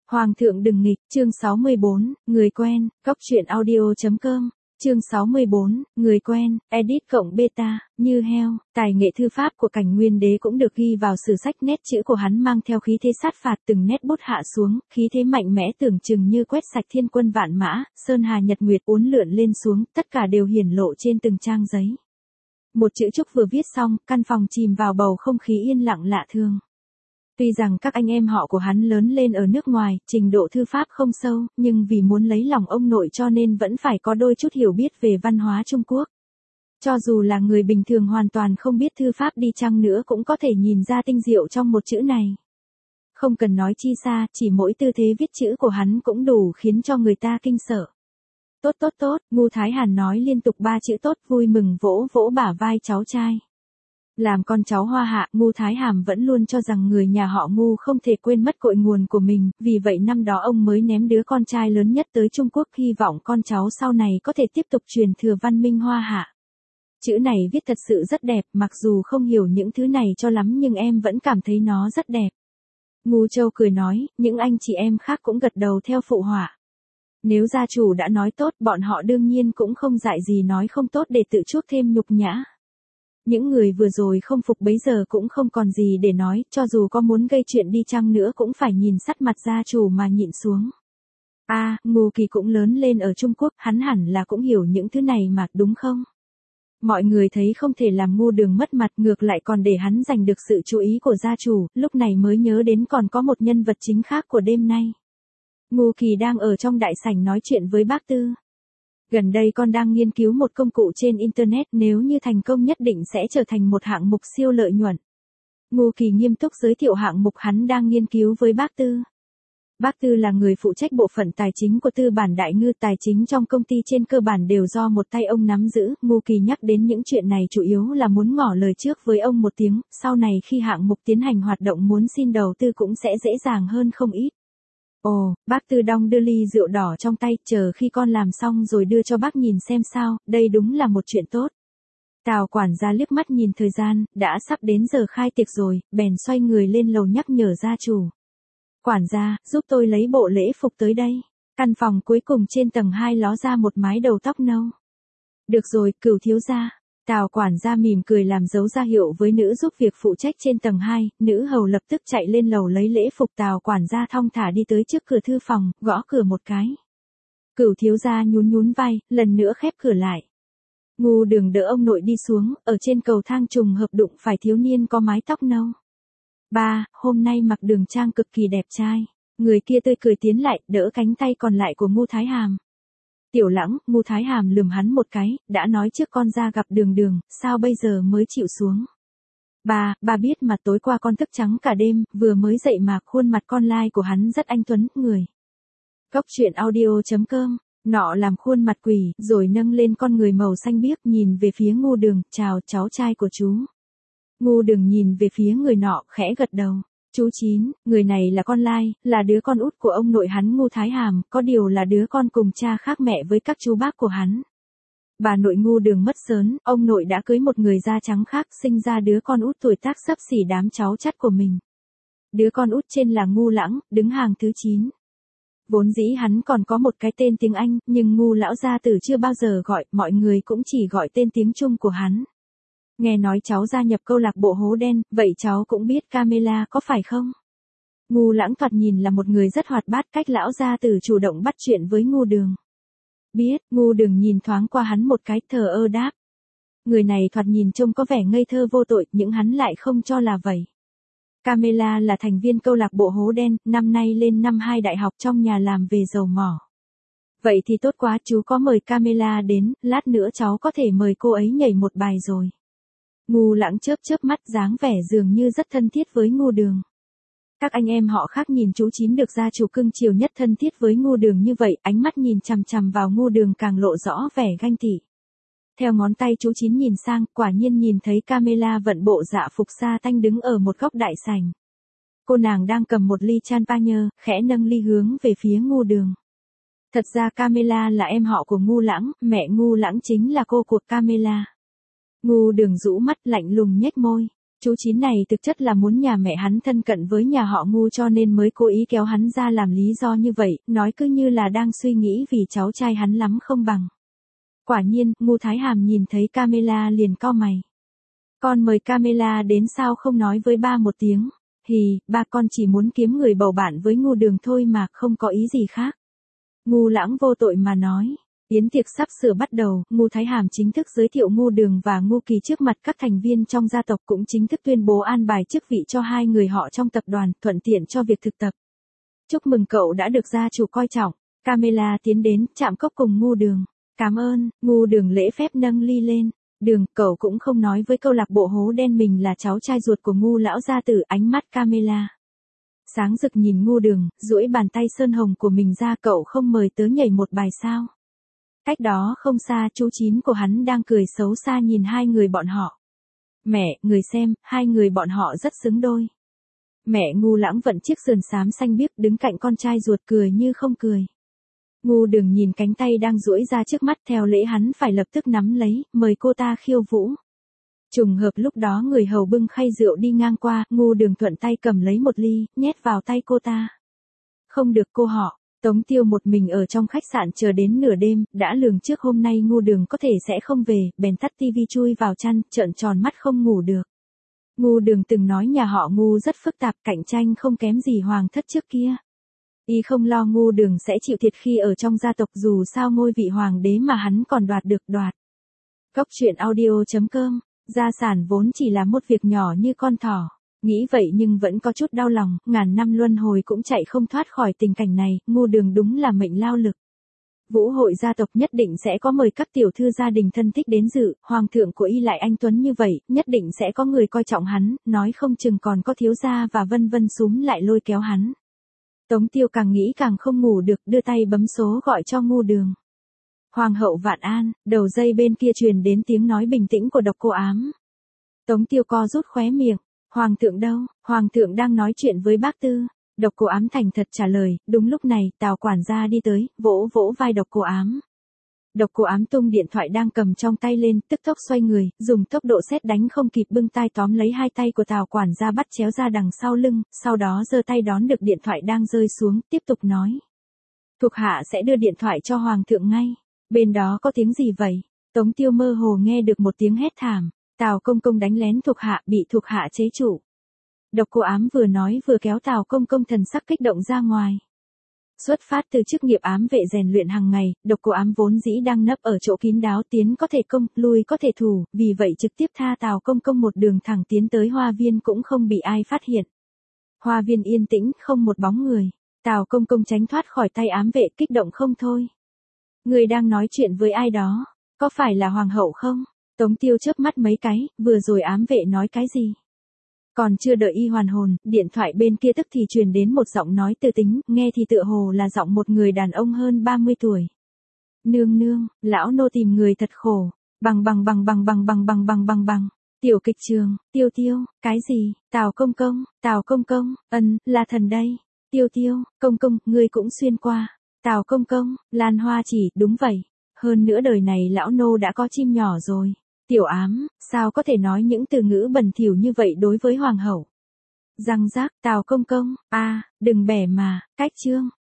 Hoàng thượng đừng nghịch, chương 64, người quen, Cóc truyện audio.com, chương 64, người quen, edit cộng beta, như heo, tài nghệ thư pháp của Cảnh Nguyên Đế cũng được ghi vào sử sách, nét chữ của hắn mang theo khí thế sát phạt, từng nét bút hạ xuống, khí thế mạnh mẽ tưởng chừng như quét sạch thiên quân vạn mã, sơn hà nhật nguyệt uốn lượn lên xuống, tất cả đều hiển lộ trên từng trang giấy. Một chữ chúc vừa viết xong, căn phòng chìm vào bầu không khí yên lặng lạ thường. Tuy rằng các anh em họ của hắn lớn lên ở nước ngoài, trình độ thư pháp không sâu, nhưng vì muốn lấy lòng ông nội cho nên vẫn phải có đôi chút hiểu biết về văn hóa Trung Quốc. Cho dù là người bình thường hoàn toàn không biết thư pháp đi chăng nữa cũng có thể nhìn ra tinh diệu trong một chữ này. Không cần nói chi xa, chỉ mỗi tư thế viết chữ của hắn cũng đủ khiến cho người ta kinh sợ. Tốt tốt tốt, Ngu Thái Hàn nói liên tục 3 chữ tốt, vui mừng vỗ vỗ bả vai cháu trai. Làm con cháu Hoa Hạ, Ngu Thái Hàm vẫn luôn cho rằng người nhà họ Ngu không thể quên mất cội nguồn của mình, vì vậy năm đó ông mới ném đứa con trai lớn nhất tới Trung Quốc, hy vọng con cháu sau này có thể tiếp tục truyền thừa văn minh Hoa Hạ. Chữ này viết thật sự rất đẹp, mặc dù không hiểu những thứ này cho lắm nhưng em vẫn cảm thấy nó rất đẹp. Ngu Châu cười nói, những anh chị em khác cũng gật đầu theo phụ họa. Nếu gia chủ đã nói tốt, bọn họ đương nhiên cũng không dại gì nói không tốt để tự chuốc thêm nhục nhã. Những người vừa rồi không phục bấy giờ cũng không còn gì để nói, cho dù có muốn gây chuyện đi chăng nữa cũng phải nhìn sắt mặt gia chủ mà nhịn xuống. Ngô Kỳ cũng lớn lên ở Trung Quốc, hắn hẳn là cũng hiểu những thứ này mà, đúng không? Mọi người thấy không thể làm Ngu Đường mất mặt, ngược lại còn để hắn giành được sự chú ý của gia chủ, lúc này mới nhớ đến còn có một nhân vật chính khác của đêm nay. Ngô Kỳ đang ở trong đại sảnh nói chuyện với bác Tư. Gần đây con đang nghiên cứu một công cụ trên Internet, nếu như thành công nhất định sẽ trở thành một hạng mục siêu lợi nhuận. Ngô Kỳ nghiêm túc giới thiệu hạng mục hắn đang nghiên cứu với bác Tư. Bác Tư là người phụ trách bộ phận tài chính của Tư bản Đại Ngư, tài chính trong công ty trên cơ bản đều do một tay ông nắm giữ. Ngô Kỳ nhắc đến những chuyện này chủ yếu là muốn ngỏ lời trước với ông một tiếng, sau này khi hạng mục tiến hành hoạt động muốn xin đầu tư cũng sẽ dễ dàng hơn không ít. Ồ, bác Tư đong đưa ly rượu đỏ trong tay, chờ khi con làm xong rồi đưa cho bác nhìn xem sao, đây đúng là một chuyện tốt. Tào quản gia liếc mắt nhìn thời gian, đã sắp đến giờ khai tiệc rồi, bèn xoay người lên lầu nhắc nhở gia chủ. Quản gia, giúp tôi lấy bộ lễ phục tới đây. Căn phòng cuối cùng trên tầng 2 ló ra một mái đầu tóc nâu. Được rồi, Cửu thiếu gia. Tào quản gia mỉm cười làm dấu ra hiệu với nữ giúp việc phụ trách trên tầng 2, nữ hầu lập tức chạy lên lầu lấy lễ phục. Tào quản gia thong thả đi tới trước cửa thư phòng, gõ cửa một cái. Cửu thiếu gia nhún nhún vai, lần nữa khép cửa lại. Ngu Đường đỡ ông nội đi xuống, ở trên cầu thang trùng hợp đụng phải thiếu niên có mái tóc nâu. Ba, hôm nay mặc Đường trang cực kỳ đẹp trai. Người kia tươi cười tiến lại, đỡ cánh tay còn lại của Ngu Thái Hàm. Tiểu Lãng, Ngu Thái Hàm lườm hắn một cái, đã nói trước con ra gặp Đường, sao bây giờ mới chịu xuống? Ba biết mà, tối qua con thức trắng cả đêm, vừa mới dậy mà, khuôn mặt con lai của hắn rất anh tuấn, người. Cóc truyện audio.com, nọ làm khuôn mặt quỷ, rồi nâng lên con người màu xanh biếc nhìn về phía Ngu Đường, chào cháu trai của chú. Ngu Đường nhìn về phía người nọ, khẽ gật đầu. Chú Chín, người này là con lai, là đứa con út của ông nội hắn Ngu Thái Hàm, có điều là đứa con cùng cha khác mẹ với các chú bác của hắn. Bà nội Ngu Đường mất sớm, ông nội đã cưới một người da trắng khác, sinh ra đứa con út tuổi tác xấp xỉ đám cháu chắt của mình. Đứa con út trên là Ngu Lãng, đứng hàng thứ 9. Vốn dĩ hắn còn có một cái tên tiếng Anh, nhưng Ngu lão gia tử chưa bao giờ gọi, mọi người cũng chỉ gọi tên tiếng Trung của hắn. Nghe nói cháu gia nhập câu lạc bộ hố đen, vậy cháu cũng biết Camilla có phải không? Ngu Lãng thoạt nhìn là một người rất hoạt bát, cách lão gia tử chủ động bắt chuyện với Ngu Đường. Biết, Ngu Đường nhìn thoáng qua hắn một cái, thờ ơ đáp. Người này thoạt nhìn trông có vẻ ngây thơ vô tội, nhưng hắn lại không cho là vậy. Camilla là thành viên câu lạc bộ hố đen, năm nay lên năm 2 đại học, trong nhà làm về dầu mỏ. Vậy thì tốt quá, chú có mời Camilla đến, lát nữa cháu có thể mời cô ấy nhảy một bài rồi. Ngu Lãng chớp chớp mắt, dáng vẻ dường như rất thân thiết với Ngu Đường. Các anh em họ khác nhìn chú Chín được gia chủ cưng chiều nhất thân thiết với Ngu Đường như vậy, ánh mắt nhìn chằm chằm vào Ngu Đường càng lộ rõ vẻ ganh tị. Theo ngón tay chú Chín nhìn sang, quả nhiên nhìn thấy Camilla vận bộ dạ phục sa tanh đứng ở một góc đại sảnh. Cô nàng đang cầm một ly champagne, khẽ nâng ly hướng về phía Ngu Đường. Thật ra Camilla là em họ của Ngu Lãng, mẹ Ngu Lãng chính là cô của Camilla. Ngu Đường rũ mắt lạnh lùng nhếch môi. Chú Chín này thực chất là muốn nhà mẹ hắn thân cận với nhà họ Ngu cho nên mới cố ý kéo hắn ra làm lý do như vậy, nói cứ như là đang suy nghĩ vì cháu trai hắn lắm không bằng. Quả nhiên, Ngu Thái Hàm nhìn thấy Camilla liền cau mày. Con mời Camilla đến sao không nói với ba một tiếng? Hì, ba con chỉ muốn kiếm người bầu bạn với Ngu Đường thôi mà, không có ý gì khác. Ngu Lãng vô tội mà nói. Yến tiệc sắp sửa bắt đầu, Ngu Thái Hàm chính thức giới thiệu Ngu Đường và Ngu Kỳ trước mặt các thành viên trong gia tộc, cũng chính thức tuyên bố an bài chức vị cho hai người họ trong tập đoàn, thuận tiện cho việc thực tập. Chúc mừng cậu đã được gia chủ coi trọng. Camilla tiến đến, chạm cốc cùng Ngu Đường. Cảm ơn. Ngu Đường lễ phép nâng ly lên. Đường, cậu cũng không nói với câu lạc bộ hố đen mình là cháu trai ruột của Ngu lão gia tử. Ánh mắt Camilla sáng rực nhìn Ngu Đường, duỗi bàn tay sơn hồng của mình ra. Cậu không mời tớ nhảy một bài sao? Cách đó không xa, chú Chín của hắn đang cười xấu xa nhìn hai người bọn họ. Mẹ, người xem, hai người bọn họ rất xứng đôi. Mẹ Ngu Lãng vận chiếc sườn xám xanh biếc đứng cạnh con trai ruột cười như không cười. Ngu Đường nhìn cánh tay đang duỗi ra trước mắt, theo lễ hắn phải lập tức nắm lấy, mời cô ta khiêu vũ. Trùng hợp lúc đó người hầu bưng khay rượu đi ngang qua, Ngu Đường thuận tay cầm lấy một ly, nhét vào tay cô ta. Không được cô họ. Tống Tiêu một mình ở trong khách sạn chờ đến nửa đêm, đã lường trước hôm nay Ngu Đường có thể sẽ không về, bèn tắt tivi chui vào chăn, trợn tròn mắt không ngủ được. Ngu Đường từng nói nhà họ Ngu rất phức tạp, cạnh tranh không kém gì hoàng thất trước kia. Y không lo Ngu Đường sẽ chịu thiệt khi ở trong gia tộc, dù sao ngôi vị hoàng đế mà hắn còn đoạt được đoạt. Cốc truyện audio.com, gia sản vốn chỉ là một việc nhỏ như con thỏ. Nghĩ vậy nhưng vẫn có chút đau lòng, ngàn năm luân hồi cũng chạy không thoát khỏi tình cảnh này, Ngu Đường đúng là mệnh lao lực. Vũ hội gia tộc nhất định sẽ có mời các tiểu thư gia đình thân thích đến dự, hoàng thượng của y lại anh tuấn như vậy, nhất định sẽ có người coi trọng hắn, nói không chừng còn có thiếu gia và vân vân súm lại lôi kéo hắn. Tống Tiêu càng nghĩ càng không ngủ được, đưa tay bấm số gọi cho Ngu Đường. Hoàng hậu vạn an, đầu dây bên kia truyền đến tiếng nói bình tĩnh của Độc Cô Ám. Tống Tiêu co rút khóe miệng. Hoàng thượng đâu? Hoàng thượng đang nói chuyện với bác Tư. Độc Cô Ám thành thật trả lời. Đúng lúc này, Tào quản gia đi tới, vỗ vỗ vai Độc Cô Ám. Độc Cô Ám tung điện thoại đang cầm trong tay lên, tức tốc xoay người, dùng tốc độ sét đánh không kịp bưng tay tóm lấy hai tay của Tào quản gia bắt chéo ra đằng sau lưng, sau đó giơ tay đón được điện thoại đang rơi xuống, tiếp tục nói. Thuộc hạ sẽ đưa điện thoại cho Hoàng thượng ngay. Bên đó có tiếng gì vậy? Tống Tiêu mơ hồ nghe được một tiếng hét thảm. Tào công công đánh lén thuộc hạ, bị thuộc hạ chế trụ. Độc Cô Ám vừa nói vừa kéo Tào công công thần sắc kích động ra ngoài. Xuất phát từ chức nghiệp ám vệ rèn luyện hàng ngày, Độc Cô Ám vốn dĩ đang nấp ở chỗ kín đáo, tiến có thể công, lui có thể thủ, vì vậy trực tiếp tha Tào công công một đường thẳng tiến tới hoa viên cũng không bị ai phát hiện. Hoa viên yên tĩnh, không một bóng người. Tào công công tránh thoát khỏi tay ám vệ, kích động không thôi. Người đang nói chuyện với ai đó? Có phải là hoàng hậu không? Tống Tiêu chớp mắt mấy cái, vừa rồi ám vệ nói cái gì? Còn chưa đợi y hoàn hồn, điện thoại bên kia tức thì truyền đến một giọng nói từ tính, nghe thì tựa hồ là giọng một người đàn ông hơn 30 tuổi. Nương nương, lão nô tìm người thật khổ. Bằng. Tiểu kịch trường, Tiêu Tiêu, cái gì? Tào công công, là thần đây. Tiêu Tiêu, công công, ngươi cũng xuyên qua. Tào công công, Lan Hoa chỉ, đúng vậy. Hơn nữa đời này lão nô đã có chim nhỏ rồi. Tiểu Ám, sao có thể nói những từ ngữ bẩn thỉu như vậy đối với hoàng hậu? Răng rác, Tào công công, đừng bẻ mà, cách chương.